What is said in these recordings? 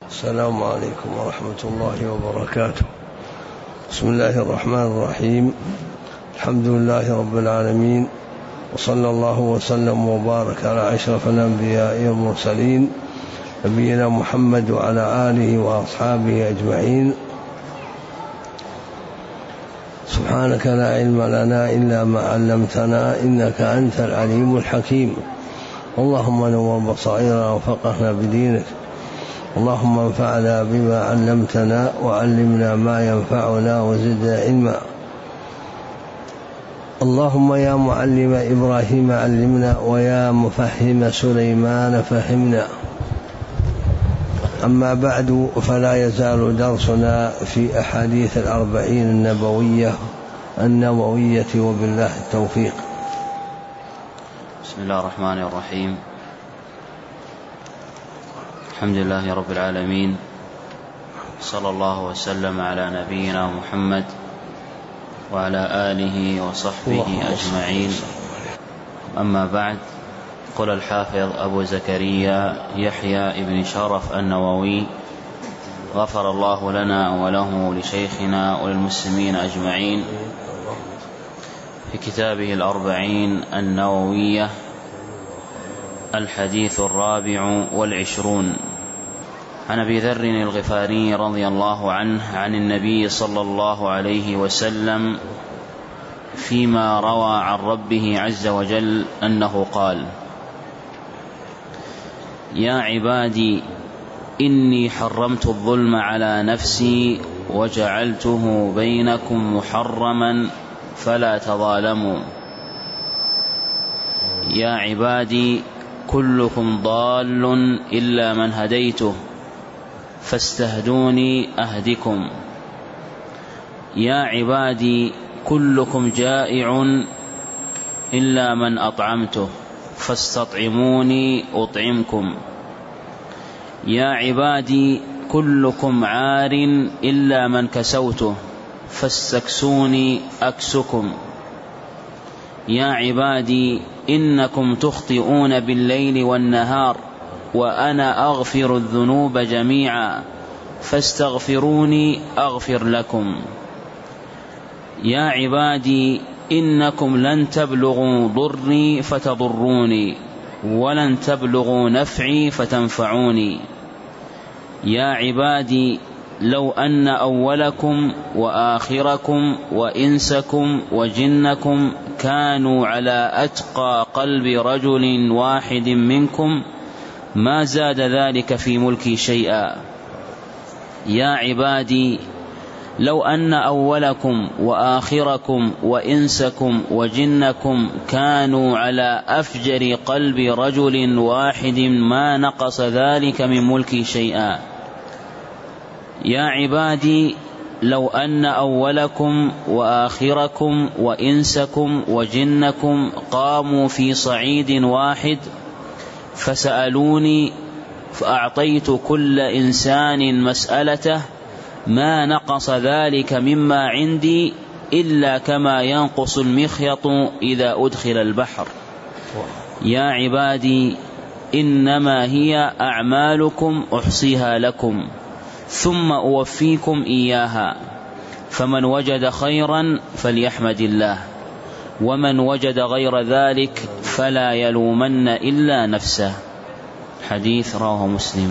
السلام عليكم ورحمة الله وبركاته. بسم الله الرحمن الرحيم. الحمد لله رب العالمين، وصلى الله وسلم وبارك على أشرف الأنبياء والمرسلين نبينا محمد وعلى آله وأصحابه أجمعين. سبحانك لا علم لنا إلا ما علمتنا إنك أنت العليم الحكيم. اللهم نور بصائرنا وفقهنا بدينك، اللهم انفعنا بما علمتنا وعلمنا ما ينفعنا وزدنا علما. اللهم يا معلم إبراهيم علمنا، ويا مفهم سليمان فهمنا. أما بعد، فلا يزال درسنا في أحاديث الأربعين النووية وبالله التوفيق. بسم الله الرحمن الرحيم. الحمد لله رب العالمين، صلى الله وسلم على نبينا محمد وعلى آله وصحبه أجمعين. أما بعد، قال الحافظ أبو زكريا يحيى ابن شرف النووي غفر الله لنا وله لشيخنا وللمسلمين أجمعين في كتابه الأربعين النووية الحديث 24 عن أبي ذر الغفاري رضي الله عنه عن النبي صلى الله عليه وسلم فيما روى عن ربه عز وجل أنه قال: يا عبادي إني حرمت الظلم على نفسي وجعلته بينكم محرما فلا تظالموا. يا عبادي كلكم ضال إلا من هديته فاستهدوني أهدكم. يا عبادي كلكم جائع إلا من أطعمته فاستطعموني أطعمكم. يا عبادي كلكم عار إلا من كسوته فاستكسوني أكسكم. يا عبادي إنكم تخطئون بالليل والنهار وأنا أغفر الذنوب جميعا فاستغفروني أغفر لكم. يا عبادي إنكم لن تبلغوا ضري فتضروني ولن تبلغوا نفعي فتنفعوني. يا عبادي لو أن أولكم وآخركم وإنسكم وجنكم كانوا على أتقى قلب رجل واحد منكم ما زاد ذلك في ملكي شيئا. يا عبادي لو أن أولكم وآخركم وإنسكم وجنكم كانوا على أفجر قلب رجل واحد ما نقص ذلك من ملكي شيئا. يا عبادي لو أن أولكم وآخركم وإنسكم وجنكم قاموا في صعيد واحد فسألوني فأعطيت كل إنسان مسألته ما نقص ذلك مما عندي إلا كما ينقص المخيط إذا أدخل البحر. يا عبادي إنما هي أعمالكم أحصيها لكم ثم أوفيكم إياها، فمن وجد خيرا فليحمد الله، ومن وجد غير ذلك فلا يلومن إلا نفسه. حديث رواه مسلم.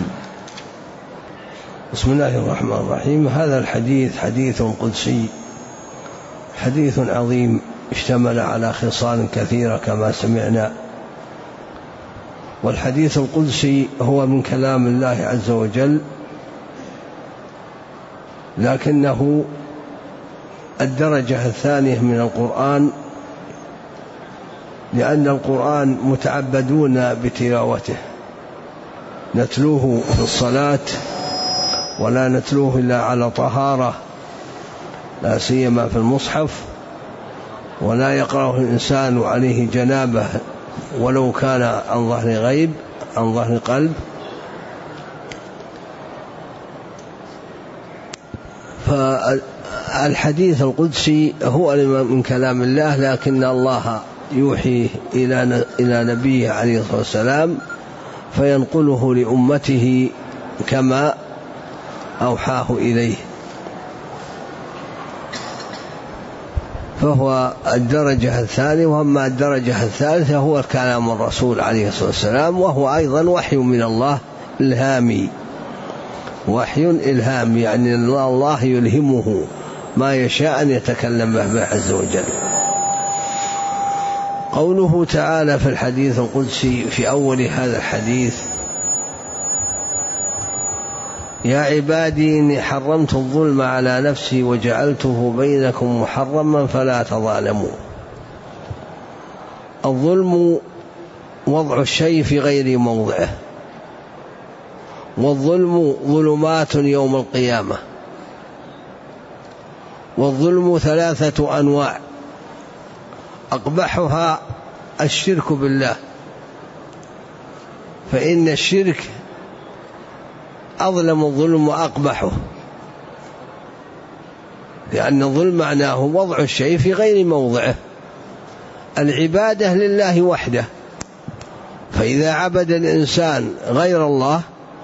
بسم الله الرحمن الرحيم. هذا الحديث حديث قدسي، حديث عظيم اشتمل على خصال كثيرة كما سمعنا. والحديث القدسي هو من كلام الله عز وجل، لكنه الدرجة الثانية من القرآن، لأن القرآن متعبدون بتلاوته، نتلوه في الصلاة ولا نتلوه إلا على طهارة، لا سيما في المصحف، ولا يقرأه الإنسان عليه جنابه ولو كان عن ظهر غيب عن ظهر قلب. فالحديث القدسي هو من كلام الله، لكن الله يوحي إلى نبيه عليه الصلاة والسلام فينقله لأمته كما أوحاه إليه، فهو الدرجة الثانية. وأما الدرجة الثالثة هو كلام الرسول عليه الصلاة والسلام، وهو أيضا وحي من الله إلهامي، وحي إلهامي، يعني الله يلهمه ما يشاء أن يتكلم به عز وجل. قوله تعالى في الحديث القدسي في أول هذا الحديث: يا عبادي إني حرمت الظلم على نفسي وجعلته بينكم محرما فلا تظالموا. الظلم وضع الشيء في غير موضعه، والظلم ظلمات يوم القيامة، والظلم 3 أنواع، أقبحها الشرك بالله، فإن الشرك أظلم الظلم وأقبحه، لأن الظلم معناه وضع الشيء في غير موضعه. العبادة لله وحده، فإذا عبد الإنسان غير الله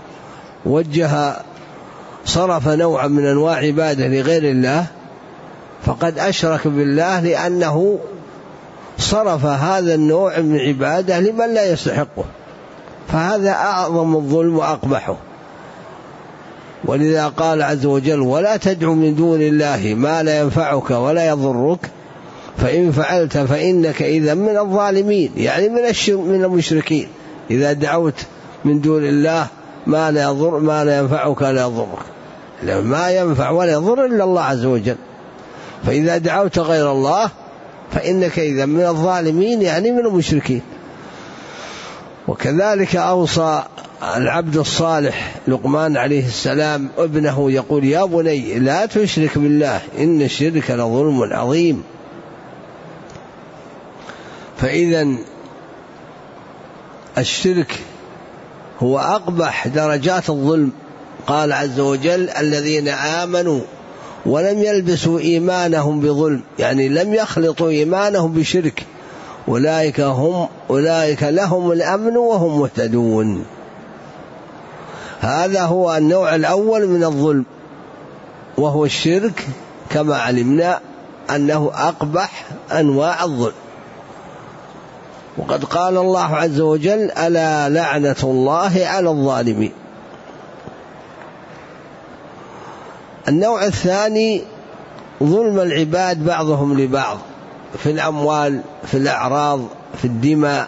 صرف نوعا من أنواع عبادة لغير الله فقد أشرك بالله، لأنه صرف هذا النوع من عبادة لمن لا يستحقه، فهذا أعظم الظلم وأقبحه. ولذا قال عز وجل: ولا تدع من دون الله ما لا ينفعك ولا يضرك فإن فعلت فإنك إذا من الظالمين، يعني من المشركين. إذا دعوت من دون الله ما لا ينفعك ولا يضرك، ما ينفع ولا يضر إلا الله عز وجل، فإذا دعوت غير الله فإنك إذا من الظالمين، يعني من المشركين. وكذلك أوصى العبد الصالح لقمان عليه السلام ابنه يقول: يا بني لا تشرك بالله إن الشرك لظلم عظيم. فإذا الشرك هو أقبح درجات الظلم. قال عز وجل: الذين آمنوا ولم يلبسوا إيمانهم بظلم، يعني لم يخلطوا إيمانهم بشرك، أولئك لهم الأمن وهم مهتدون. هذا هو النوع الأول من الظلم، وهو الشرك، كما علمنا أنه أقبح أنواع الظلم. وقد قال الله عز وجل: ألا لعنة الله على الظالمين. النوع الثاني ظلم العباد بعضهم لبعض في الأموال، في الأعراض، في الدماء.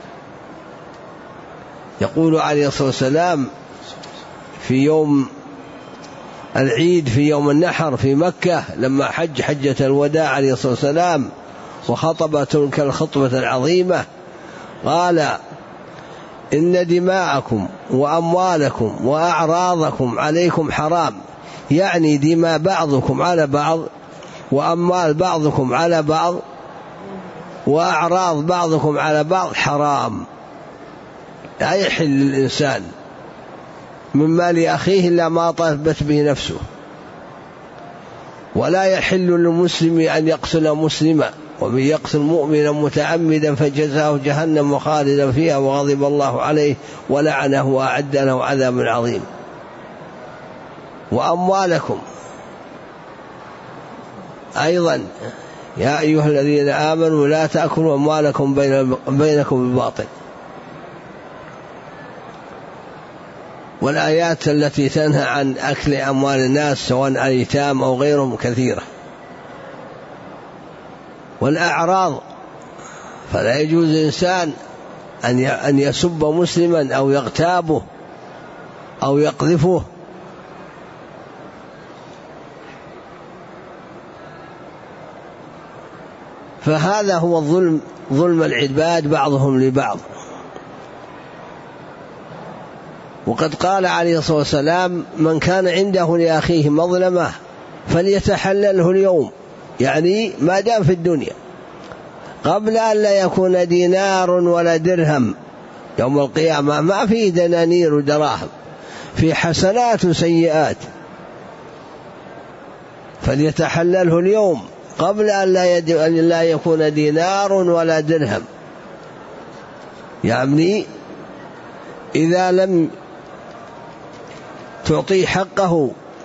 يقول عليه الصلاة والسلام في يوم العيد، في يوم النحر في مكة، لما حجة الوداع عليه الصلاة والسلام وخطب تلك الخطبة العظيمة، قال: إن دماءكم وأموالكم وأعراضكم عليكم حرام، يعني دماء بعضكم على بعض، وأموال بعضكم على بعض، وأعراض بعضكم على بعض حرام. لا يحل للإنسان من مال أخيه إلا ما طلبت به نفسه، ولا يحل للمسلم أن يقتل مسلما، ومن يقتل مؤمنا متعمدا فجزاؤه جهنم خالدا فيها وغضب الله عليه ولعنه وأعد له عذابا عظيما. وأموالكم أيضا: يا أيها الذين آمنوا لا تأكلوا أموالكم بينكم بالباطل. والآيات التي تنهى عن أكل أموال الناس سواء الأيتام أو غيرهم كثيرة. والأعراض: فلا يجوز إنسان أن يسب مسلما أو يغتابه أو يقذفه. فهذا هو الظلم، ظلم العباد بعضهم لبعض. وقد قال عليه الصلاة والسلام: من كان عنده لأخيه مظلمة فليتحلله اليوم، يعني ما دام في الدنيا، قبل أن لا يكون دينار ولا درهم. يوم القيامة ما في دنانير ودراهم، في حسنات وسيئات، فليتحلله اليوم قبل أن لا يكون دينار ولا درهم. يعني إذا لم تعطي حقه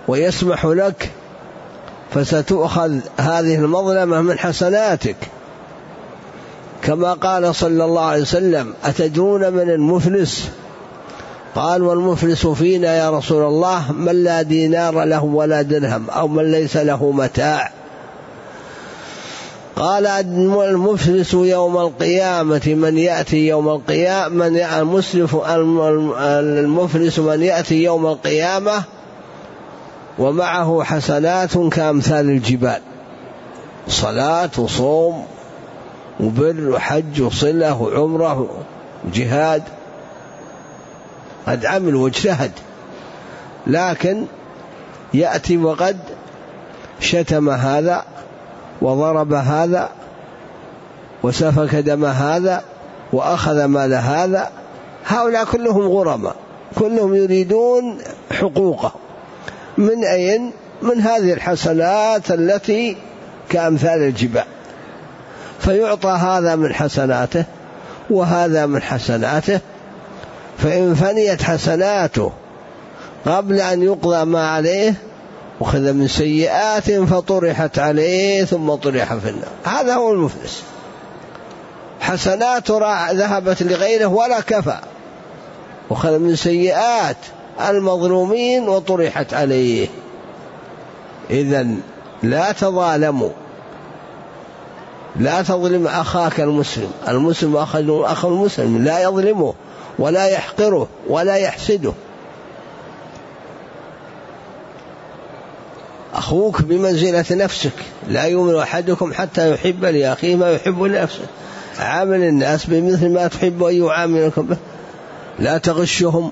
ويسمح لك، فستؤخذ هذه المظلمة من حسناتك، كما قال صلى الله عليه وسلم: أتدرون من المفلس؟ قال: والمفلس فينا يا رسول الله من لا دينار له ولا درهم، أو من ليس له متاع. قال: المفلس يوم القيامة من يأتي يوم القيامة المفلس من يأتي يوم القيامة ومعه حسنات كأمثال الجبال، صلاة وصوم وبر وحج وصلة وعمرة وجهاد، قد عمل واجتهد، لكن يأتي وقد شتم هذا وضرب هذا وسفك دم هذا وأخذ مال هذا. هؤلاء كلهم غرماء، كلهم يريدون حقوقه. من أين؟ من هذه الحسنات التي كأمثال الجبال، فيعطى هذا من حسناته وهذا من حسناته، فإن فنيت حسناته قبل أن يقضى ما عليه أخذ من سيئات فطرحت عليه ثم طرح في النار. هذا هو المفلس، حسناته ذهبت لغيره ولا كفى، أخذ من سيئات المظلومين وطرحت عليه. إذن لا تظالموا، لا تظلم أخاك المسلم، المسلم أخو المسلم، لا يظلمه ولا يحقره ولا يحسده. أخوك بمنزلة نفسك، لا يؤمن أحدكم حتى يحب لأخيه ما يحب لنفسه. عامل الناس بمثل ما تحب أن يعاملكم به، لا تغشهم،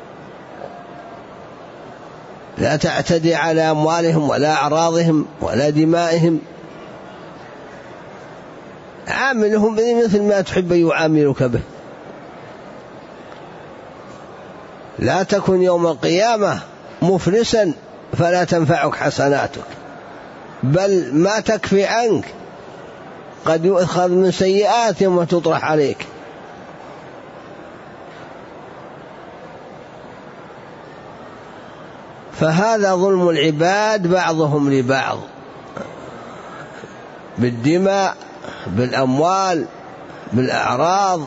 لا تعتدي على أموالهم ولا أعراضهم ولا دمائهم، عاملهم بمثل ما تحب أن يعاملك به. لا تكن يوم القيامة مفلسا فلا تنفعك حسناتك، بل ما تكفي عنك قد يؤخذ من سيئاتهم وتطرح عليك. فهذا ظلم العباد بعضهم لبعض، بالدماء، بالأموال، بالأعراض.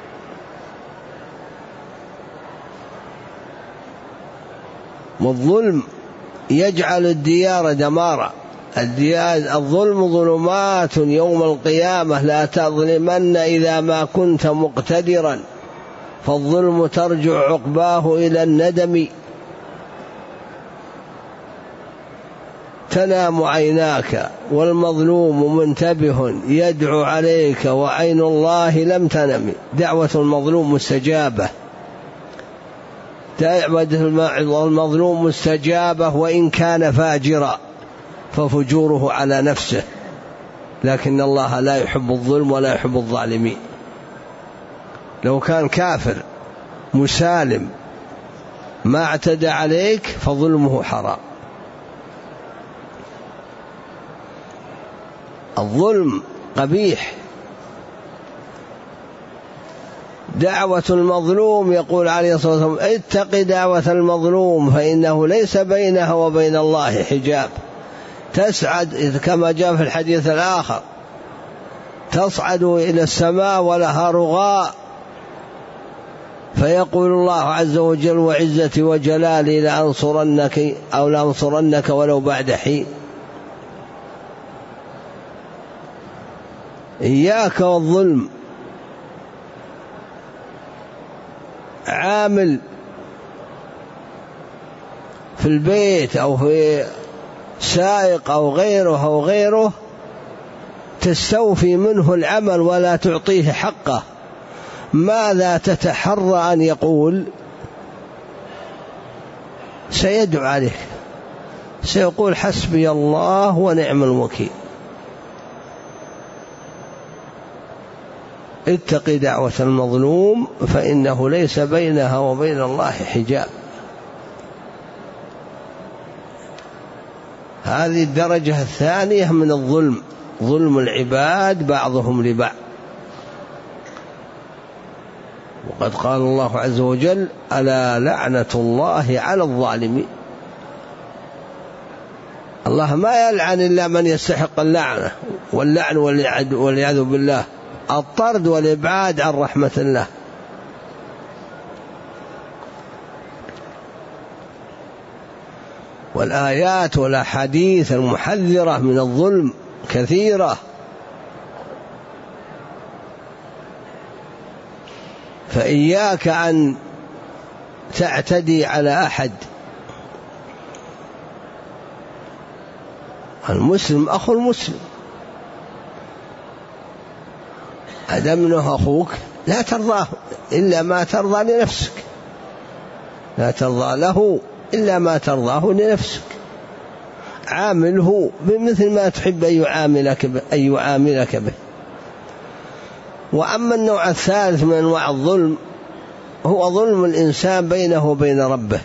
والظلم يجعل الديار دمارا. الظلم ظلمات يوم القيامة لا تظلمن إذا ما كنت مقتدرا، فالظلم ترجع عقباه إلى الندم. تنام عيناك والمظلوم منتبه يدعو عليك وعين الله لم تنم. دعوة المظلوم مستجابة، دعوة المظلوم مستجابة وإن كان فاجرا ففجوره على نفسه، لكن الله لا يحب الظلم ولا يحب الظالمين. لو كان كافر مسالم ما اعتدى عليك فظلمه حرام. الظلم قبيح. دعوة المظلوم يقول عليه الصلاة والسلام: اتق دعوة المظلوم فإنه ليس بينها وبين الله حجاب. تسعد كما جاء في الحديث الآخر: تصعد إلى السماء ولها رغاء، فيقول الله عز وجل: وعزتي وجلالي لأنصرنك أو لأنصرنك ولو بعد حين. إياك والظلم. عامل في البيت أو في سائق أو غيره تستوفي منه العمل ولا تعطيه حقه، ماذا تتحرى أن يقول؟ سيدعو عليك، سيقول: حسبي الله ونعم الوكيل. اتق دعوة المظلوم فإنه ليس بينها وبين الله حجاب. هذه الدرجة الثانية من الظلم، ظلم العباد بعضهم لبعض. وقد قال الله عز وجل: ألا لعنة الله على الظالمين. الله ما يلعن إلا من يستحق اللعنة، واللعن والعياذ بالله الطرد والإبعاد عن رحمة الله. والآيات والأحاديث المحذرة من الظلم كثيرة، فإياك أن تعتدي على أحد. المسلم أخو المسلم، أدمنه أخوك لا ترضاه إلا ما ترضى لنفسك، لا ترضى له إلا ما ترضاه لنفسك. عامله بمثل ما تحب أن يعاملك به. وأما النوع الثالث من أنواع الظلم هو ظلم الإنسان بينه وبين ربه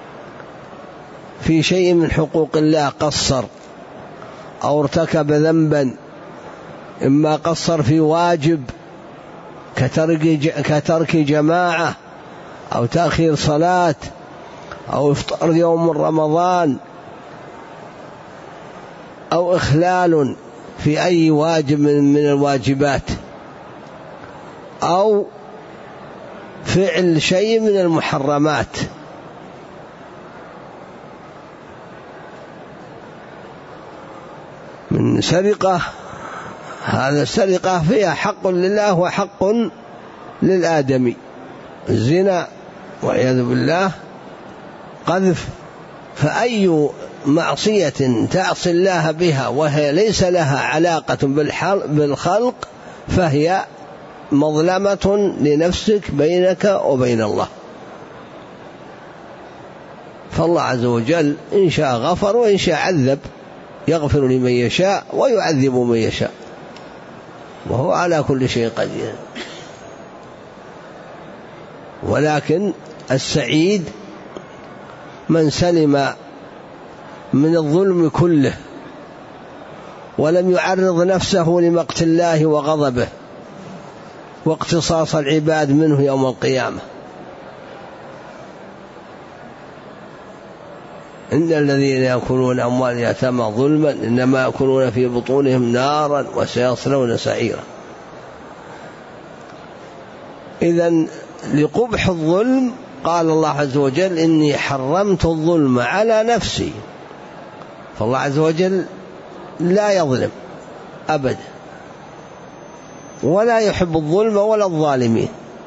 في شيء من حقوق الله، قصر أو ارتكب ذنبا، إما قصر في واجب كترك جماعة أو تأخير صلاة أو إفطار يوم من رمضان أو إخلال في أي واجب من الواجبات أو فعل شيء من المحرمات. من سرقة، هذا السرقة فيها حق لله وحق للآدمي. الزنا والعياذ بالله، قذف. فأي معصية تعصي الله بها وهي ليس لها علاقة بالخلق فهي مظلمة لنفسك بينك وبين الله. فالله عز وجل إن شاء غفر وإن شاء عذب، يغفر لمن يشاء ويعذب من يشاء، وهو على كل شيء قدير. ولكن السعيد من سلم من الظلم كله ولم يعرض نفسه لمقت الله وغضبه واقتصاص العباد منه يوم القيامة. إن الذين يأكلون أموال اليتامى ظلما إنما يأكلون في بطونهم نارا وسيصلون سعيرا. إذن لقبح الظلم قال الله عز وجل إني حرمت الظلم على نفسي. فالله عز وجل لا يظلم أبدا، ولا يحب الظلم ولا الظالمين.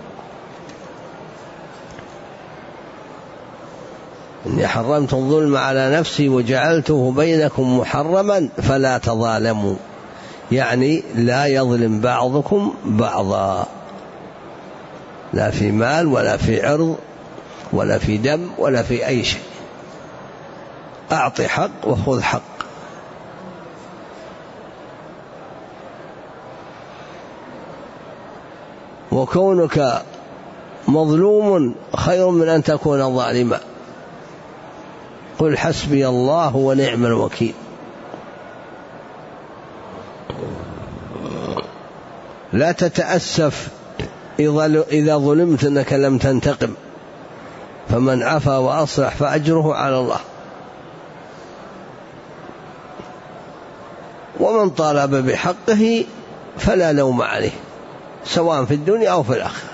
إني حرمت الظلم على نفسي وجعلته بينكم محرما فلا تظالموا، يعني لا يظلم بعضكم بعضا، لا في مال ولا في عرض ولا في دم ولا في أي شيء. أعطي حق وخذ حق. وكونك مظلوم خير من أن تكون ظالما. قل حسبي الله ونعم الوكيل. لا تتأسف إذا ظلمت أنك لم تنتقم، فمن عفا وأصلح فأجره على الله. ومن طالب بحقه فلا لوم عليه سواء في الدنيا أو في الآخرة.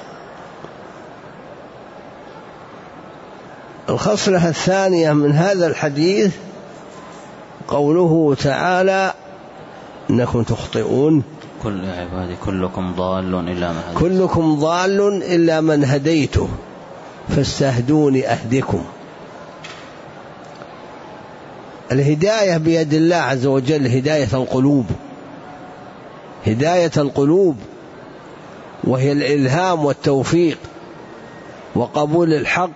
الخصلة الثانية من هذا الحديث قوله تعالى إنكم تخطئون كل عبادي كلكم ضال إلا من هديته، كلكم ضال إلا من هديته فاستهدوني أهدكم. الهداية بيد الله عز وجل، هداية القلوب، هداية القلوب، وهي الإلهام والتوفيق وقبول الحق،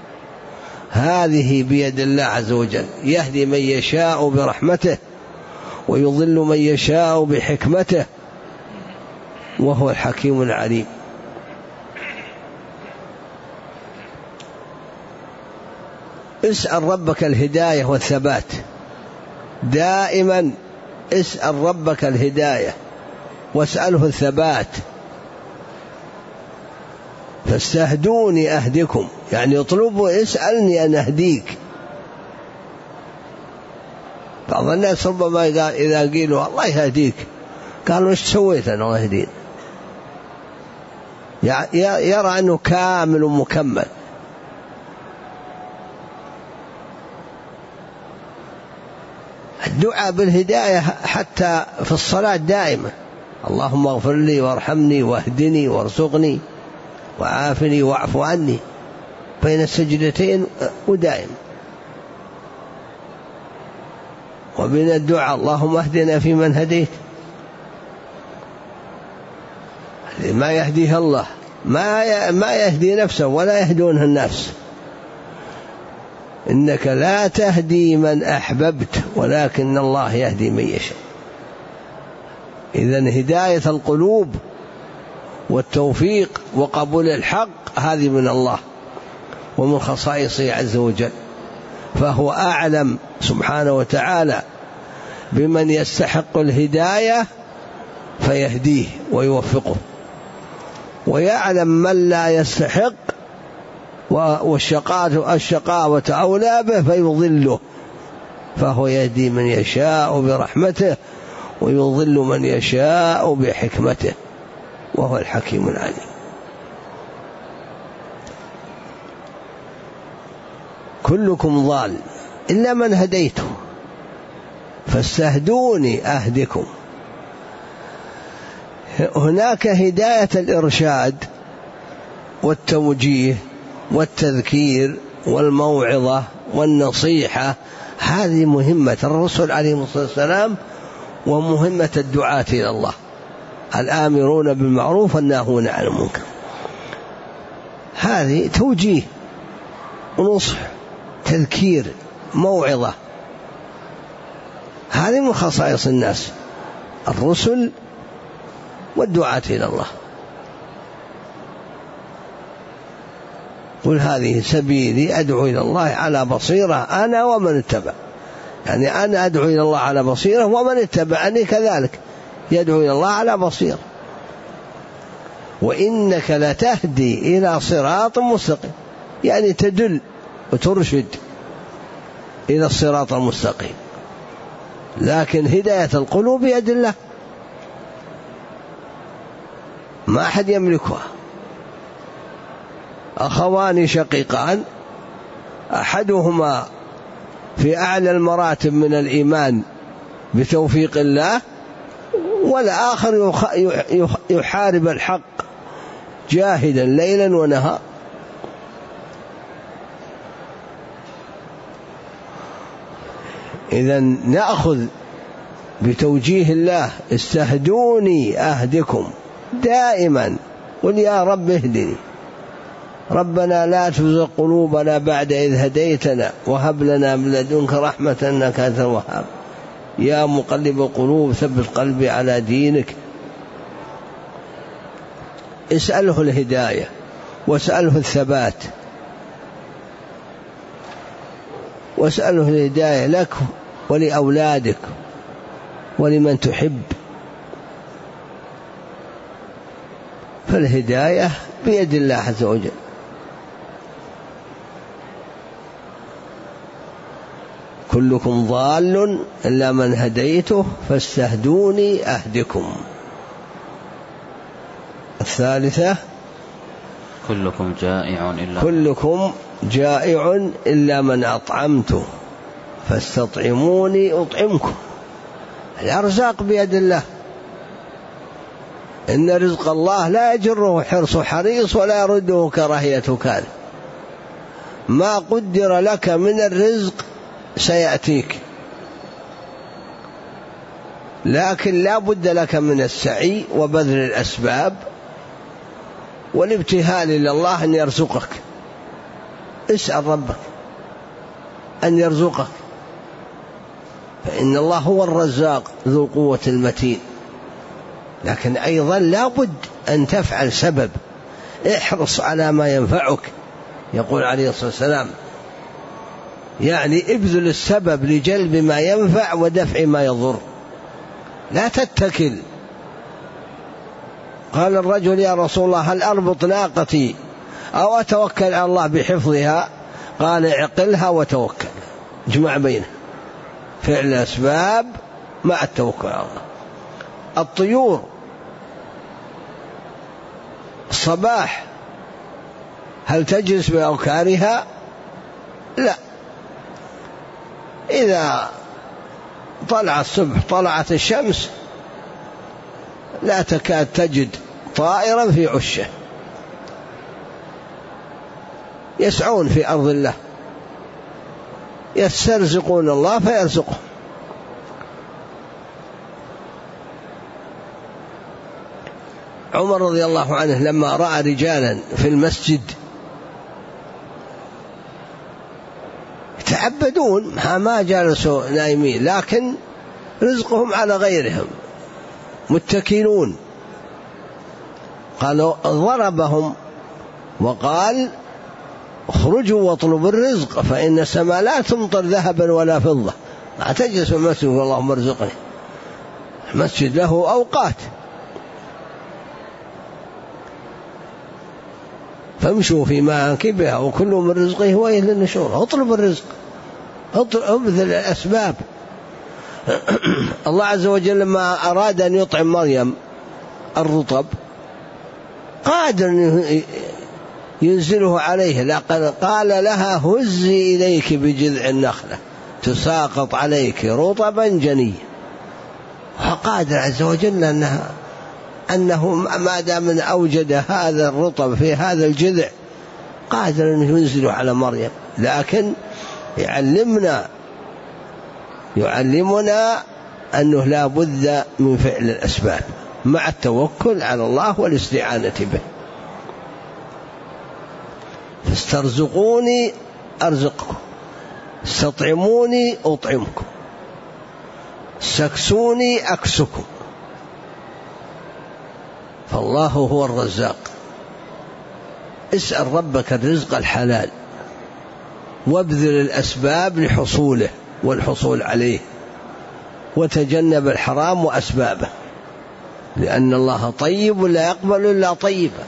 هذه بيد الله عز وجل. يهدي من يشاء برحمته ويضل من يشاء بحكمته وهو الحكيم العليم. اسأل ربك الهداية والثبات، دائما اسأل ربك الهداية واسأله الثبات. فاستهدوني أهدكم، يعني اطلبوا اسألني أن أهديك. بعض الناس ربما إذا قيلوا الله يهديك قالوا إيش سويت أنا الله يهدين، يرى أنه كامل ومكمل. الدعاء بالهداية حتى في الصلاة دائما، اللهم اغفر لي وارحمني واهدني وارزقني وعافني واعف عني، بين السجدتين ودائما. وبين الدعاء اللهم اهدنا فيمن هديت، ما يهديه الله ما يهدي نفسه ولا يهدونه الناس، إنك لا تهدي من أحببت ولكن الله يهدي من يشاء. إذن هداية القلوب والتوفيق وقبول الحق هذه من الله ومن خصائصه عز وجل، فهو أعلم سبحانه وتعالى بمن يستحق الهداية فيهديه ويوفقه، ويعلم من لا يستحق والشقاوة أولى به فيضله، فهو يهدي من يشاء برحمته ويضل من يشاء بحكمته وهو الحكيم العليم. كلكم ضال إلا من هديته فاستهدوني أهدكم. هناك هداية الإرشاد والتوجيه والتذكير والموعظة والنصيحة، هذه مهمة الرسل عليهم الصلاة والسلام ومهمة الدعاة إلى الله، الآمرون بالمعروف والناهون عن المنكر. هذه توجيه ونصح تذكير موعظة، هذه من خصائص الناس الرسل والدعاة إلى الله. قل هذه سبيلي أدعو إلى الله على بصيرة أنا ومن اتبع، يعني أنا أدعو إلى الله على بصيرة ومن اتبعني كذلك يدعو إلى الله على بصيرة. وإنك لتهدي إلى صراط مستقيم، يعني تدل وترشد إلى الصراط المستقيم، لكن هداية القلوب بيد الله، ما أحد يملكها. أخوان شقيقان أحدهما في أعلى المراتب من الإيمان بتوفيق الله، والآخر يحارب الحق جاهدا ليلا ونهارا. إذن نأخذ بتوجيه الله استهدوني أهدكم دائما، قل يا رب اهدني، ربنا لا تزغ قلوبنا بعد إذ هديتنا وهب لنا من لدنك رحمة إنك أنت الوهاب، يا مقلب القلوب ثبت قلبي على دينك. اسأله الهداية واسأله الثبات، واسأله الهداية لك ولأولادك ولمن تحب، فالهداية بيد الله عز وجل. كلكم ضال إلا من هديته فاستهدوني أهدكم. الثالثة كلكم جائع إلا من أطعمته فاستطعموني أطعمكم. الأرزاق بيد الله، إن رزق الله لا يجره حرص حريص ولا يرده كراهية كاره، ما قدر لك من الرزق سيأتيك، لكن لا بد لك من السعي وبذل الأسباب والابتهال إلى الله أن يرزقك. اسأل ربك أن يرزقك، فإن الله هو الرزاق ذو القوة المتين، لكن أيضا لا بد أن تفعل سبب، احرص على ما ينفعك. يقول عليه الصلاة والسلام يعني ابذل السبب لجلب ما ينفع ودفع ما يضر، لا تتكل. قال الرجل يا رسول الله هل أربط ناقتي أو أتوكل على الله بحفظها؟ قال اعقلها وتوكل، اجمع بينها، فعل الأسباب مع التوكل على الله. الطيور الصباح هل تجلس بأوكارها؟ لا، إذا طلع الصبح طلعت الشمس لا تكاد تجد طائرا في عشه، يسعون في أرض الله يسترزقون الله فيرزقهم. عمر رضي الله عنه لما رأى رجالا في المسجد يتعبدون ما جالسوا نايمين لكن رزقهم على غيرهم متكلون، قالوا ضربهم وقال اخرجوا واطلبوا الرزق فإن السماء لا تمطر ذهبا ولا فضة. لا تجلس في المسجد اللهم ارزقني، المسجد له أوقات، فامشوا في مناكبها وكل من رزقه وإليه النشور. اطلب الرزق، ابذل الأسباب. الله عز وجل لما أراد أن يطعم مريم الرطب قادر ينزله عليه، لكن قال لها هزي إليك بجذع النخلة تساقط عليك رطبا جنيا. فقادر عز وجل أنه ما دام أوجد هذا الرطب في هذا الجذع قادر أن ينزله على مريم، لكن يعلمنا أنه لا بد من فعل الأسباب مع التوكل على الله والاستعانة به. فاسترزقوني أرزقكم، استطعموني أطعمكم، استكسوني أكسكم، فالله هو الرزاق. اسأل ربك الرزق الحلال وابذل الأسباب لحصوله والحصول عليه، وتجنب الحرام وأسبابه، لأن الله طيب لا يقبل إلا طيبا.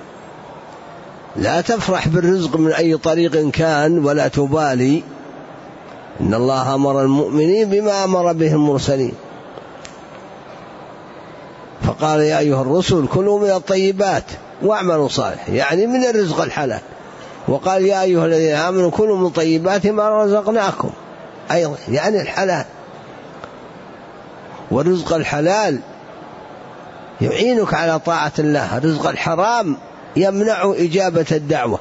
لا تفرح بالرزق من أي طريق كان ولا تبالي، إن الله أمر المؤمنين بما أمر به المرسلين، فقال يا أيها الرسل كلوا من الطيبات واعملوا صالح، يعني من الرزق الحلال. وقال يا أيها الذين آمنوا كلوا من طيبات ما رزقناكم، أيضا يعني الحلال. والرزق الحلال يعينك على طاعة الله، الرزق الحرام يمنع إجابة الدعوة،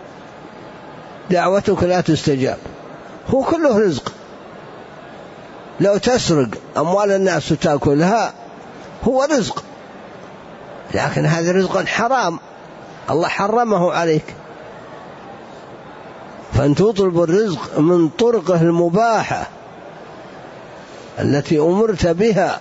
دعوتك لا تستجاب. هو كله رزق، لو تسرق أموال الناس وتأكلها هو رزق، لكن هذا رزق حرام الله حرمه عليك. فأن تطلب الرزق من طرقه المباحة التي أمرت بها.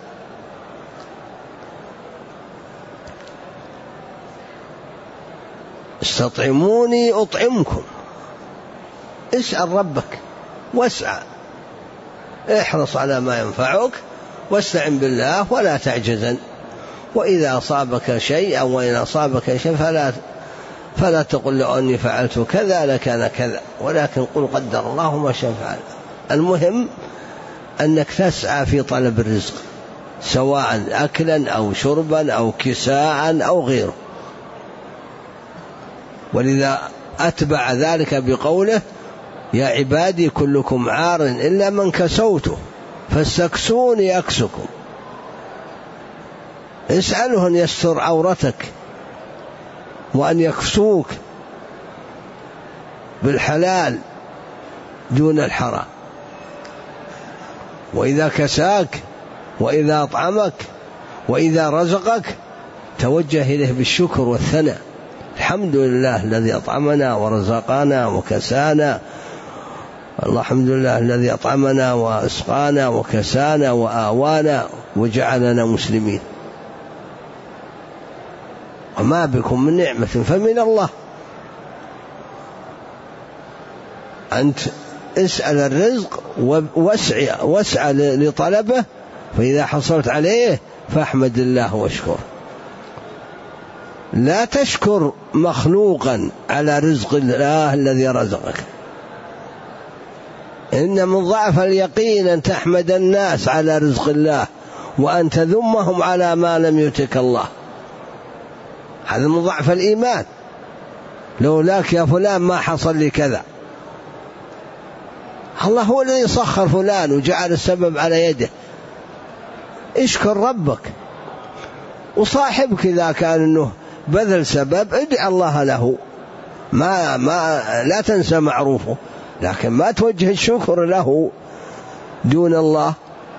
استطعموني أطعمكم، اسأل ربك واسعى، احرص على ما ينفعك واستعن بالله ولا تعجزن. وإذا أصابك شيء أو وإن أصابك شيء فلا تقل لو أني فعلت كذا لكان كذا، ولكن قل قدر الله ما شاء فعل. المهم أنك تسعى في طلب الرزق، سواء أكلا أو شربا أو كساء أو غيره. ولذا أتبع ذلك بقوله يا عبادي كلكم عار إلا من كسوته فاستكسوني أكسكم. اسأله أن يستر عورتك وأن يكسوك بالحلال دون الحرام. وإذا كساك وإذا أطعمك وإذا رزقك توجه إليه بالشكر والثناء، الحمد لله الذي أطعمنا ورزقنا وكسانا، الحمد لله الذي أطعمنا وأسقانا وكسانا وآوانا وجعلنا مسلمين، وما بكم من نعمة فمن الله. أنت اسأل الرزق واسعى لطلبه، فإذا حصلت عليه فاحمد الله واشكر. لا تشكر مخلوقا على رزق الله الذي رزقك، إن من ضعف اليقين أن تحمد الناس على رزق الله وأن تذمهم على ما لم يؤتك الله. هذا من ضعف الإيمان. لولاك يا فلان ما حصل لي كذا. الله هو الذي سخر فلان وجعل السبب على يده. اشكر ربك. وصاحبك إذا كان أنه بذل سبب ادع الله له، لا تنسى معروفه، لكن ما توجه الشكر له دون الله.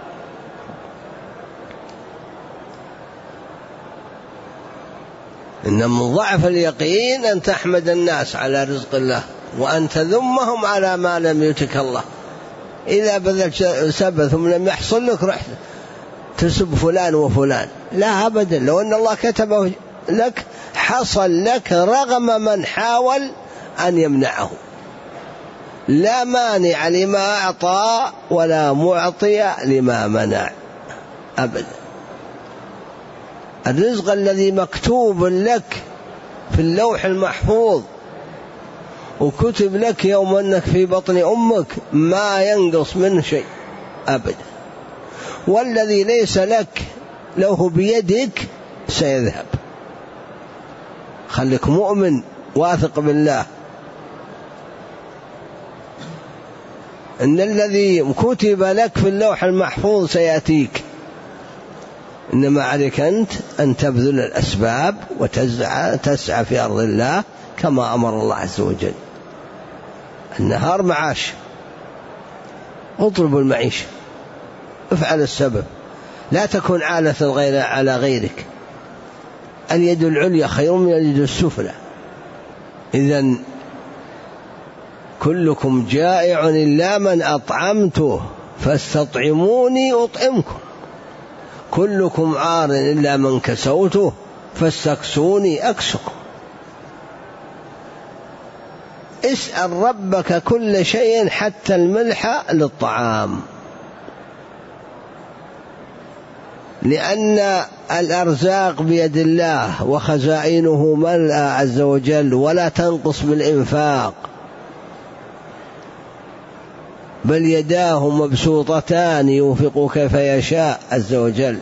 إن من ضعف اليقين أن تحمد الناس على رزق الله وأن تذمهم على ما لم يؤتك الله. إذا بذلت سبب ثم لم يحصل لك رحت تسب فلان وفلان، لا أبدا. لو أن الله كتبه لك حصل لك رغم من حاول أن يمنعه. لا مانع لما أعطى ولا معطي لما منع أبدا. الرزق الذي مكتوب لك في اللوح المحفوظ وكتب لك يوم أنك في بطن أمك ما ينقص منه شيء أبدا. والذي ليس لك له بيدك سيذهب. خليك مؤمن واثق بالله إن الذي كتب لك في اللوح المحفوظ سيأتيك. إنما عليك أنت أن تبذل الأسباب وتسعى في أرض الله كما أمر الله عز وجل. النهار معاش، اطلب المعيشة، افعل السبب، لا تكن عالة الغير على غيرك. اليد العليا خير من اليد السفلى. إذن كلكم جائع إلا من أطعمته فاستطعموني أطعمكم. كلكم عار إلا من كسوته فاستكسوني أكسكم. اسأل ربك كل شيء حتى الملح للطعام، لأن الأرزاق بيد الله وخزائنه ملأ عز وجل ولا تنقص بالإنفاق، بل يداه مبسوطتان ينفق كيف يشاء عز وجل.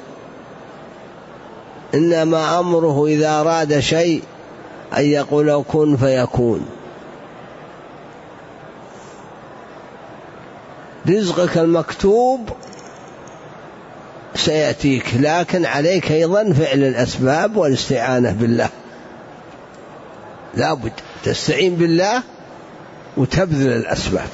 إنما أمره إذا أراد شيء أن يقول كن فيكون. رزقك المكتوب سيأتيك، لكن عليك أيضا فعل الأسباب والاستعانة بالله. لا بد تستعين بالله وتبذل الأسباب.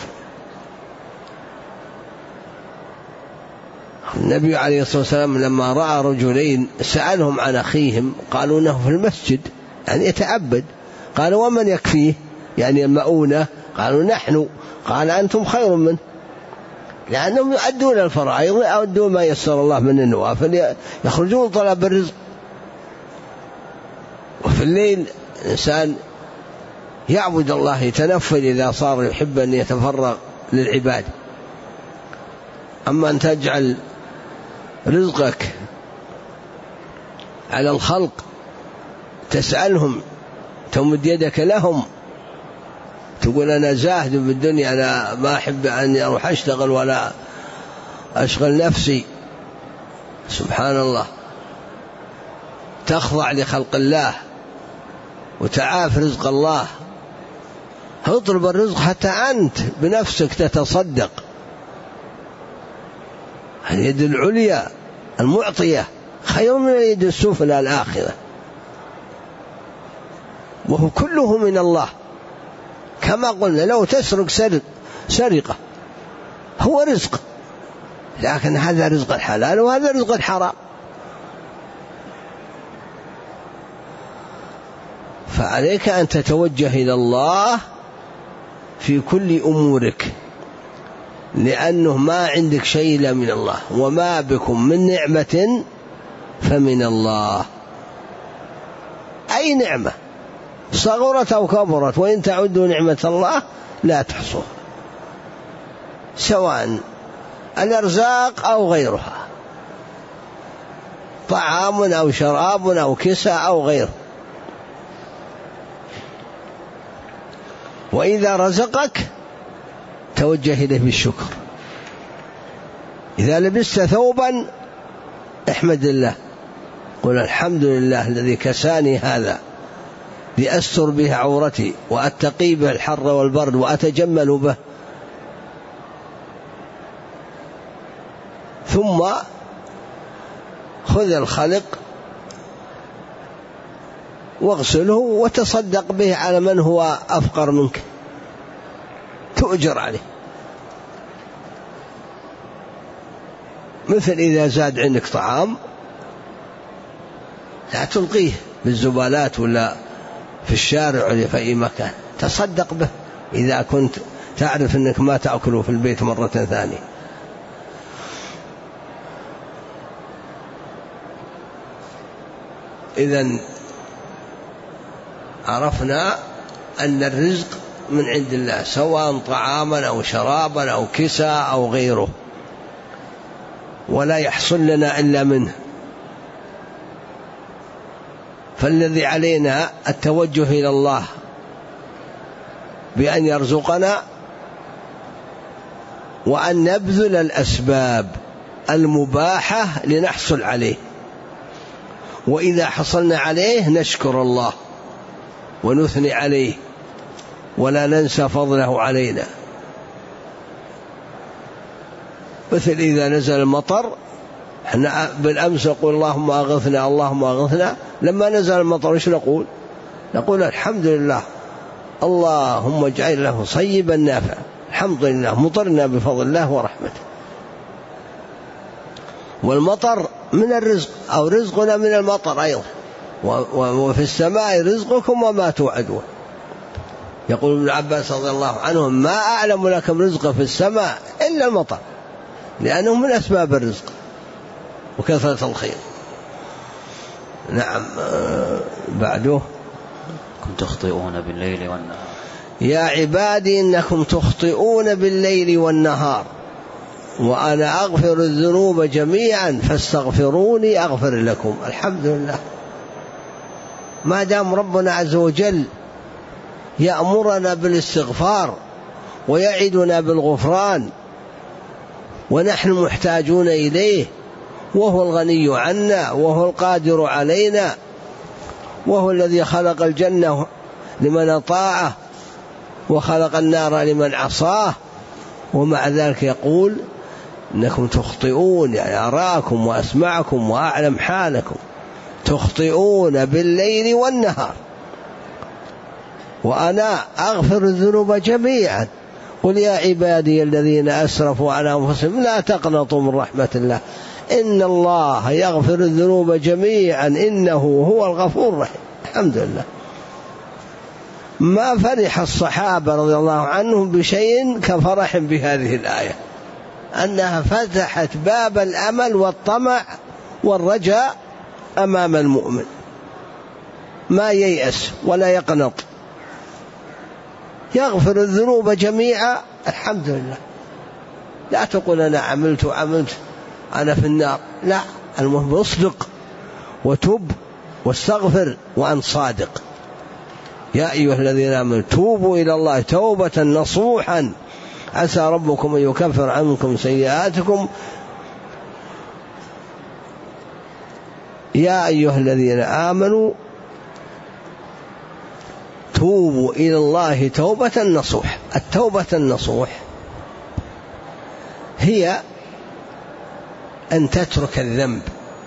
النبي عليه الصلاة والسلام لما رأى رجلين سألهم عن أخيهم، قالوا إنه في المسجد يعني يتعبد. قالوا ومن يكفيه يعني المؤونة؟ قالوا نحن. قال أنتم خير منه، لأنهم يؤدون الفرائض ويؤدون ما يسر الله من النوافل، يخرجون طلب الرزق. وفي الليل الإنسان يعبد الله، يتنفل إذا صار يحب أن يتفرغ للعباد. أما أن تجعل رزقك على الخلق تسألهم، تمد يدك لهم، تقول أنا زاهد بالدنيا، أنا ما أحب أن أروح أشتغل ولا أشغل نفسي. سبحان الله، تخضع لخلق الله وتعاف رزق الله. اطلب الرزق حتى أنت بنفسك تتصدق. اليد العليا المعطية خير من اليد السفلى الآخرة، وهو كله من الله. كما قلنا لو تسرق سرقة هو رزق، لكن هذا رزق الحلال وهذا رزق الحرام. فعليك أن تتوجه إلى الله في كل أمورك، لأنه ما عندك شيء إلا من الله، وما بكم من نعمة فمن الله. أي نعمة صغرت أو كبرت، وإن تعدوا نعمة الله لا تحصوها، سواء الأرزاق أو غيرها، طعام أو شراب أو كساء أو غيره. وإذا رزقك توجه إليه بالشكر. إذا لبست ثوبا احمد الله، قل الحمد لله الذي كساني هذا لأستر به عورتي وأتقي به الحر والبرد وأتجمل به. ثم خذ الخلق واغسله وتصدق به على من هو أفقر منك، تؤجر عليه. مثل إذا زاد عندك طعام لا تلقيه بالزبالات ولا في الشارع ولا في أي مكان، تصدق به إذا كنت تعرف أنك ما تأكله في البيت مرة ثانية. إذن عرفنا أن الرزق من عند الله، سواء طعاما أو شرابا أو كساء أو غيره، ولا يحصل لنا إلا منه. فالذي علينا التوجه إلى الله بأن يرزقنا، وأن نبذل الأسباب المباحة لنحصل عليه، وإذا حصلنا عليه نشكر الله ونثني عليه ولا ننسى فضله علينا. مثل إذا نزل المطر، احنا بالأمس نقول اللهم أغثنا اللهم أغثنا، لما نزل المطر ايش نقول؟ نقول الحمد لله اللهم اجعل له صيبا نافعا، الحمد لله مطرنا بفضل الله ورحمته. والمطر من الرزق، أو رزقنا من المطر أيضا، وفي السماء رزقكم وما توعدون. يقول ابن عباس رضي الله عنه ما أعلم لكم رزق في السماء إلا المطر، لأنه من أسباب الرزق وكثرة الخير. نعم. بعده كنتم تخطئون بالليل والنهار. يا عبادي إنكم تخطئون بالليل والنهار وأنا أغفر الذنوب جميعا فاستغفروني أغفر لكم. الحمد لله، ما دام ربنا عز وجل يأمرنا بالاستغفار ويعدنا بالغفران ونحن محتاجون إليه، وهو الغني عنا وهو القادر علينا، وهو الذي خلق الجنة لمن أطاعه وخلق النار لمن عصاه، ومع ذلك يقول إنكم تخطئون، يعني أراكم وأسمعكم وأعلم حالكم، تخطئون بالليل والنهار وأنا أغفر الذنوب جميعا. قل يا عبادي الذين أسرفوا على أنفسهم لا تقنطوا من رحمة الله إن الله يغفر الذنوب جميعا إنه هو الغفور الرحيم. الحمد لله. ما فرح الصحابة رضي الله عنهم بشيء كفرح بهذه الآية، أنها فتحت باب الأمل والطمع والرجاء أمام المؤمن، ما ييأس ولا يقنط، يغفر الذنوب جميعا. الحمد لله. لا تقول أنا عملت أنا في النار، لا، المهم اصدق وتب واستغفر وأنت صادق. يا أيها الذين آمنوا توبوا إلى الله توبة نصوحا عسى ربكم أن يكفر عنكم سيئاتكم. يا أيها الذين آمنوا توبوا إلى الله توبة نصوح. التوبة النصوح هي أن تترك الذنب،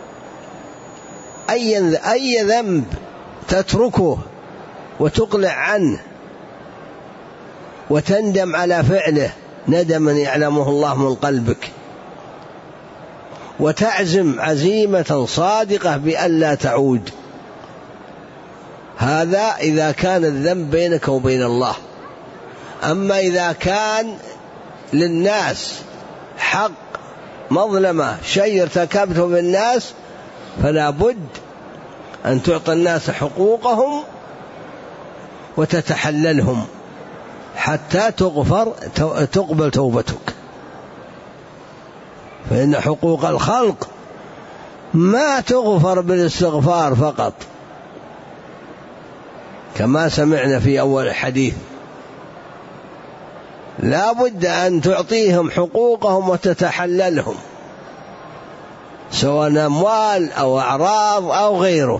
أي ذنب تتركه وتقلع عنه وتندم على فعله ندما يعلمه الله من قلبك، وتعزم عزيمة صادقة بأن لا تعود. هذا إذا كان الذنب بينك وبين الله. أما إذا كان للناس حق، مظلمة، شيء ارتكبته بالناس، فلا بد أن تعطي الناس حقوقهم وتتحللهم حتى تقبل توبتك. فإن حقوق الخلق ما تغفر بالاستغفار فقط، كما سمعنا في أول الحديث. لا بد أن تعطيهم حقوقهم وتتحللهم، سواء أموال أو أعراض أو غيره.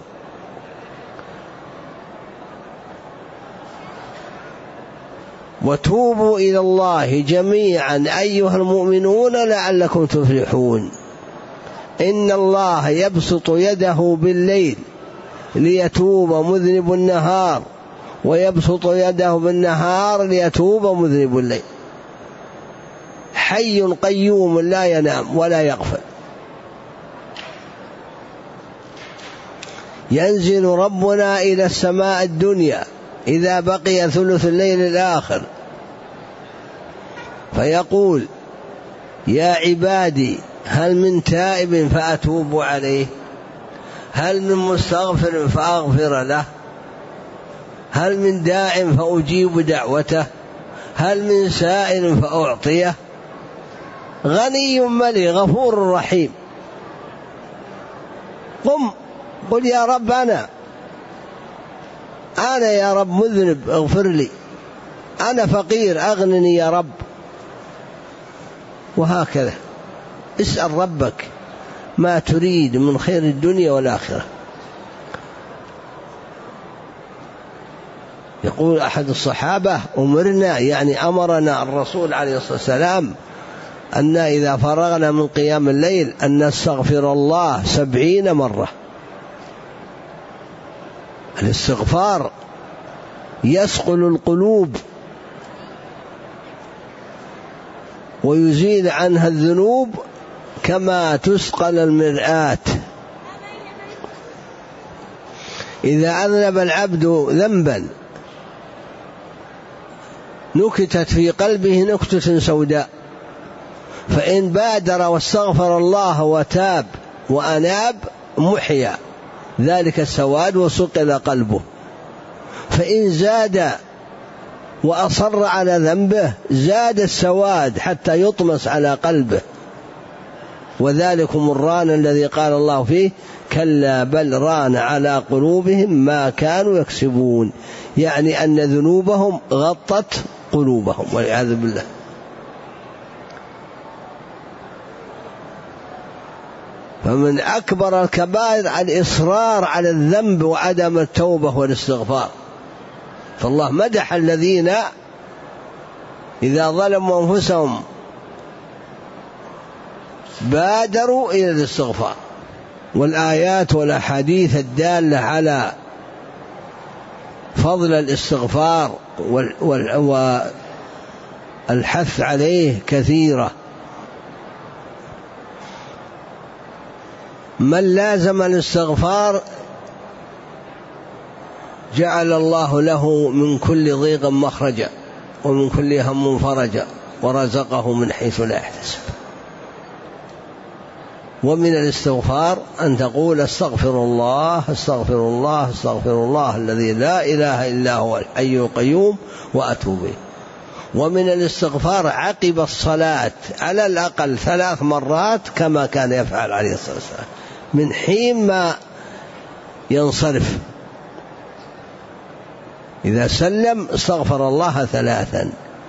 وتوبوا إلى الله جميعا أيها المؤمنون لعلكم تفلحون. إن الله يبسط يده بالليل ليتوب مذنب النهار، ويبسط يده بالنهار ليتوب مذنب الليل. حي قيوم لا ينام ولا يغفل. ينزل ربنا إلى السماء الدنيا إذا بقي ثلث الليل الآخر فيقول: يا عبادي هل من تائب فأتوب عليه؟ هل من مستغفر فأغفر له؟ هل من داع فأجيب دعوته؟ هل من سائل فأعطيه؟ غني ملي غفور رحيم. قم قل يا رب أنا يا رب مذنب اغفر لي، أنا فقير أغنني يا رب. وهكذا اسأل ربك ما تريد من خير الدنيا والآخرة. يقول أحد الصحابة: أمرنا، يعني أمرنا الرسول عليه الصلاة والسلام، أن إذا فرغنا من قيام الليل أن نستغفر الله 70 مرة. الاستغفار يصقل القلوب ويزيل عنها الذنوب كما تثقل المرآة. إذا أذنب العبد ذنبا نكتت في قلبه نكتة سوداء، فإن بادر واستغفر الله وتاب وأناب محيا ذلك السواد وسقل قلبه. فإن زاد وأصر على ذنبه زاد السواد حتى يطمس على قلبه. وذلكم الران الذي قال الله فيه: كلا بل ران على قلوبهم ما كانوا يكسبون، يعني أن ذنوبهم غطت قلوبهم والعياذ بالله. فمن أكبر الكبائر الإصرار على الذنب وعدم التوبة والاستغفار. فالله مدح الذين إذا ظلموا أنفسهم بادروا إلى الاستغفار. والآيات والأحاديث الدالة على فضل الاستغفار والحث عليه كثيرة. من لازم الاستغفار جعل الله له من كل ضيق مخرجا ومن كل هم فرجا ورزقه من حيث لا يحتسب. ومن الاستغفار أن تقول: استغفر الله استغفر الله استغفر الله الذي لا إله إلا هو الحي القيوم وأتوب إليه. ومن الاستغفار عقب الصلاة على الأقل 3 مرات كما كان يفعل عليه الصلاة والسلام من حين ما ينصرف. إذا سلم استغفر الله 3.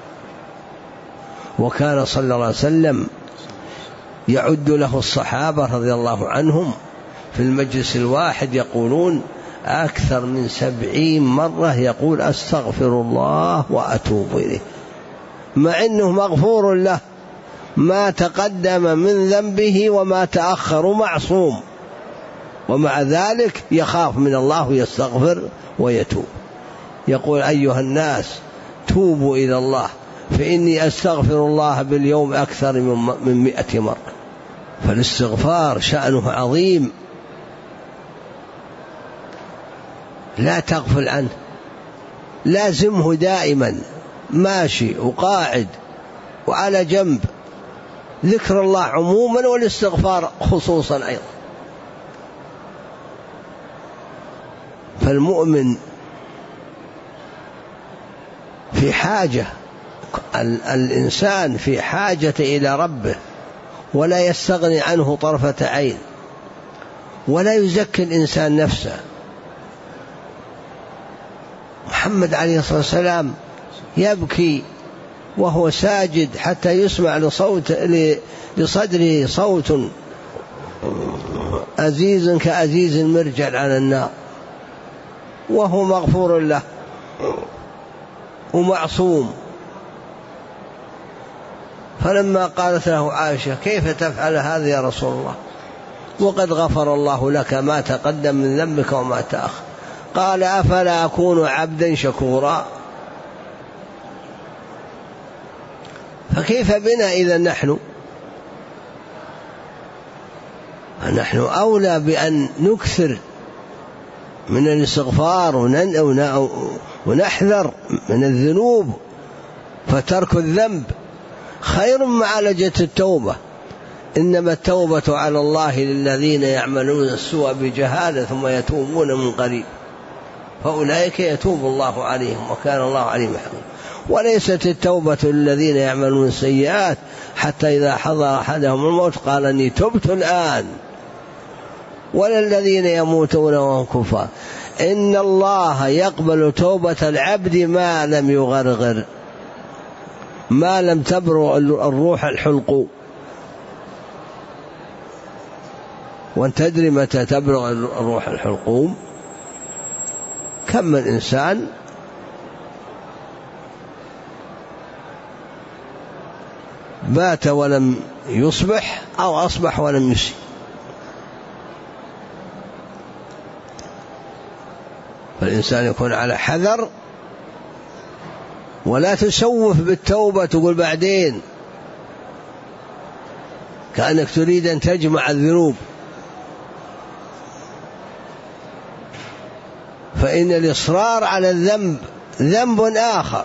وكان صلى الله عليه وسلم يعد له الصحابة رضي الله عنهم في المجلس الواحد يقولون أكثر من 70 مرة يقول: أستغفر الله وأتوب إليه، مع أنه مغفور له ما تقدم من ذنبه وما تأخر معصوم، ومع ذلك يخاف من الله ويستغفر ويتوب. يقول: أيها الناس توبوا إلى الله فإني أستغفر الله باليوم أكثر من 100 مرة. فالاستغفار شأنه عظيم، لا تغفل عنه، لازمه دائما، ماشي وقاعد وعلى جنب، ذكر الله عموما والاستغفار خصوصا أيضا. فالمؤمن في حاجة، الإنسان في حاجة إلى ربه ولا يستغني عنه طرفة عين، ولا يزكي الإنسان نفسه. محمد عليه الصلاة والسلام يبكي وهو ساجد حتى يسمع لصدره صوت أزيز كأزيز المرجل على النار، وهو مغفور له ومعصوم. فلما قالت له عائشة: كيف تفعل هذا يا رسول الله وقد غفر الله لك ما تقدم من ذنبك وما تأخر؟ قال: أفلا أكون عبدا شكورا؟ فكيف بنا إذا نحن أولى بأن نكثر من الاستغفار ونحذر من الذنوب، فترك الذنب خير من معالجة التوبة. إنما التوبة على الله للذين يعملون السوء بجهالة ثم يتوبون من قريب فأولئك يتوب الله عليهم وكان الله عليم حكيما. وليست التوبة للذين يعملون السيئات حتى إذا حضر أحدهم الموت قال: إني تبت الآن، ولا الذين يموتون وهم كفار. إن الله يقبل توبة العبد ما لم يغرغر، ما لم تبرغ الروح الحلق. وأن تدري متى تبلغ الروح الحلقوم؟ كم من إنسان بات ولم يصبح أو أصبح ولم يسي. فالإنسان يكون على حذر، ولا تسوف بالتوبة تقول بعدين، كأنك تريد أن تجمع الذنوب. فإن الإصرار على الذنب ذنب آخر،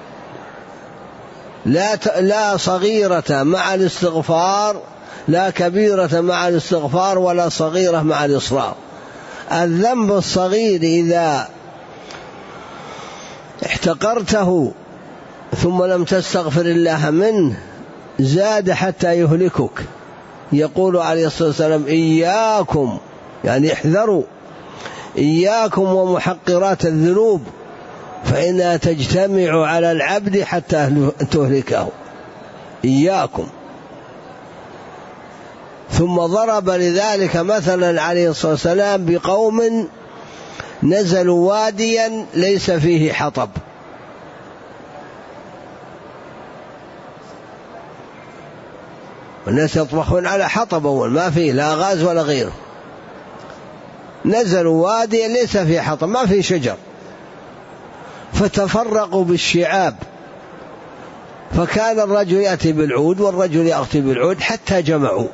لا صغيرة مع الاستغفار، لا كبيرة مع الاستغفار، ولا صغيرة مع الإصرار. الذنب الصغير إذا احتقرته ثم لم تستغفر الله منه زاد حتى يهلكك. يقول عليه الصلاة والسلام: إياكم، يعني احذروا، إياكم ومحقرات الذنوب فإنها تجتمع على العبد حتى تهلكه. إياكم. ثم ضرب لذلك مثلا عليه الصلاة والسلام بقوم نزلوا واديا ليس فيه حطب، والناس يطبخون على حطب أول، ما فيه لا غاز ولا غيره. نزلوا واديا ليس فيه حطب، ما فيه شجر، فتفرقوا بالشعاب، فكان الرجل يأتي بالعود والرجل يأتي بالعود حتى جمعوا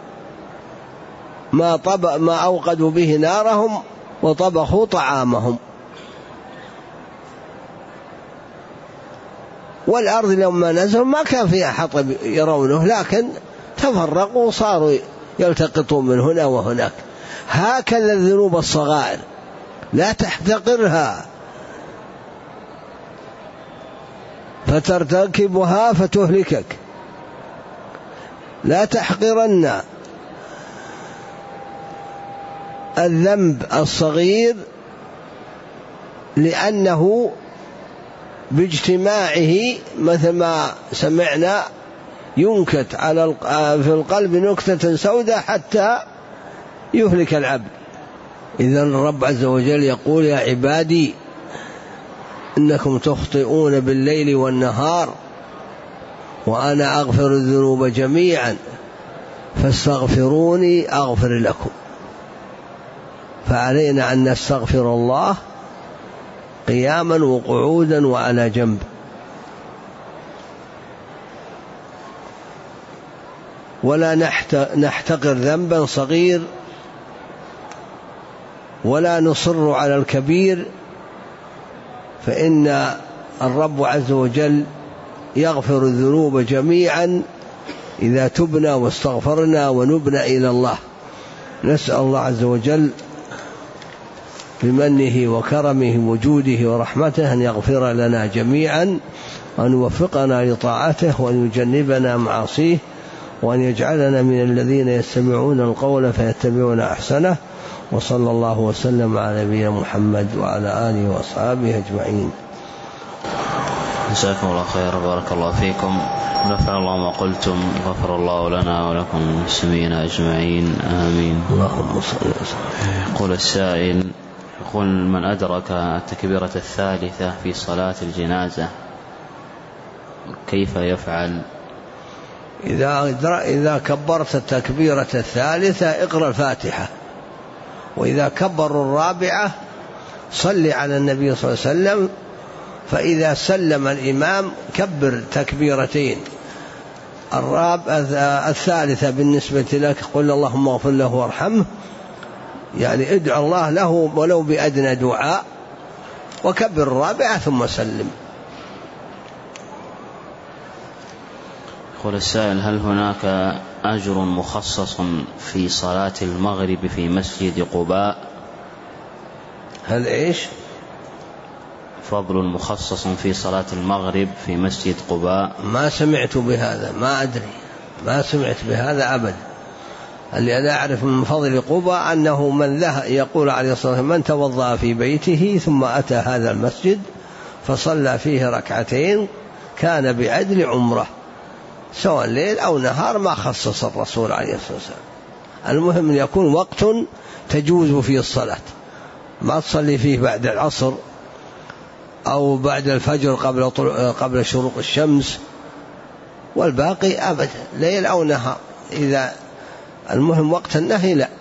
ما أوقدوا به نارهم وطبخوا طعامهم. والأرض لما نزلوا ما كان فيها حطب يرونه، لكن تفرقوا وصاروا يلتقطون من هنا وهناك. هكذا الذنوب الصغائر لا تحتقرها فترتكبها فتهلكك. لا تحقرن الذنب الصغير، لأنه باجتماعه مثل ما سمعنا ينكت في القلب نكتة سوداء حتى يهلك العبد. إذن الرب عز وجل يقول: يا عبادي إنكم تخطئون بالليل والنهار وأنا أغفر الذنوب جميعا فاستغفروني أغفر لكم. فعلينا أن نستغفر الله قياما وقعودا وعلى جنب. ولا نحتقر ذنبا صغير، ولا نصر على الكبير، فإن الرب عز وجل يغفر الذنوب جميعا إذا تبنا واستغفرنا ونبنا إلى الله. نسأل الله عز وجل بمنه وكرمه وجوده ورحمته أن يغفر لنا جميعا، وأن يوفقنا لطاعته، وأن يجنبنا معاصيه، وأن يجعلنا من الذين يستمعون القول فيتبعون أحسنه. وصلى الله وسلم على نبينا محمد وعلى آله وأصحابه أجمعين. جزاكم الله خير، بارك الله فيكم، ونفع الله ما قلتم، غفر الله لنا ولكم المسلمين أجمعين، آمين. اللهم صل وسلم. يقول السائل، يقول: من أدرك التكبيرة الثالثة في صلاة الجنازة كيف يفعل؟ إذا كبرت التكبيرة الثالثة اقرأ الفاتحة، وإذا كبروا الرابعة صل على النبي صلى الله عليه وسلم، فإذا سلم الإمام كبر تكبيرتين. الثالثة بالنسبة لك قل اللهم اغفر له وارحمه، يعني ادعو الله له ولو بأدنى دعاء، وكبر الرابعة ثم سلم. يقول السائل: هل هناك أجر مخصص في صلاة المغرب في مسجد قباء؟ هل إيش؟ فضل مخصص في صلاة المغرب في مسجد قباء. ما سمعت بهذا، ما أدري، ما سمعت بهذا أبدا. اللي أنا أعرف من فضل قباء أنه من ذهب، يقول عليه الصلاة والسلام: من توضأ في بيته ثم أتى هذا المسجد فصلى فيه ركعتين كان بعدل عمره، سواء ليل أو نهار، ما خصص الرسول عليه الصلاة والسلام. المهم أن يكون وقت تجوز فيه الصلاة، ما تصلي فيه بعد العصر أو بعد الفجر قبل شروق الشمس، والباقي أبدا ليل أو نهار. إذا المهم وقت النهي لا.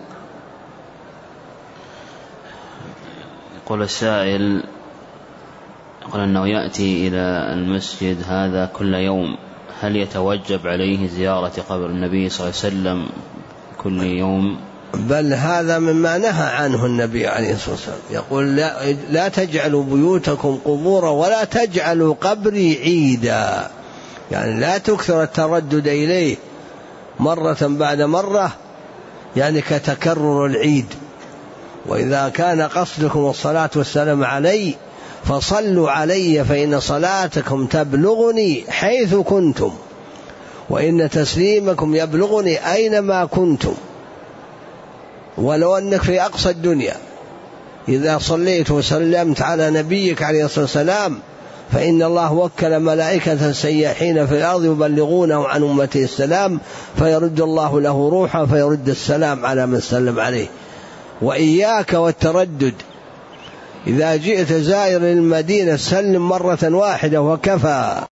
يقول السائل، يقول أنه يأتي إلى المسجد هذا كل يوم، هل يتوجب عليه زيارة قبر النبي صلى الله عليه وسلم كل يوم؟ بل هذا مما نهى عنه النبي عليه الصلاة والسلام، يقول: لا تجعلوا بيوتكم قبورا ولا تجعلوا قبري عيدا، يعني لا تكثر التردد إليه مرة بعد مرة، يعني كتكرر العيد. وإذا كان قصدكم الصلاة والسلام علي فصلوا علي فإن صلاتكم تبلغني حيث كنتم، وإن تسليمكم يبلغني أينما كنتم، ولو أنك في أقصى الدنيا. إذا صليت وسلمت على نبيك عليه الصلاة والسلام فإن الله وكل ملائكة سياحين في الأرض يبلغونه عن أمته السلام، فيرد الله له روحه فيرد السلام على من سلم عليه. وإياك والتردد، إذا جئت زائر المدينة سلم مرة واحدة وكفى.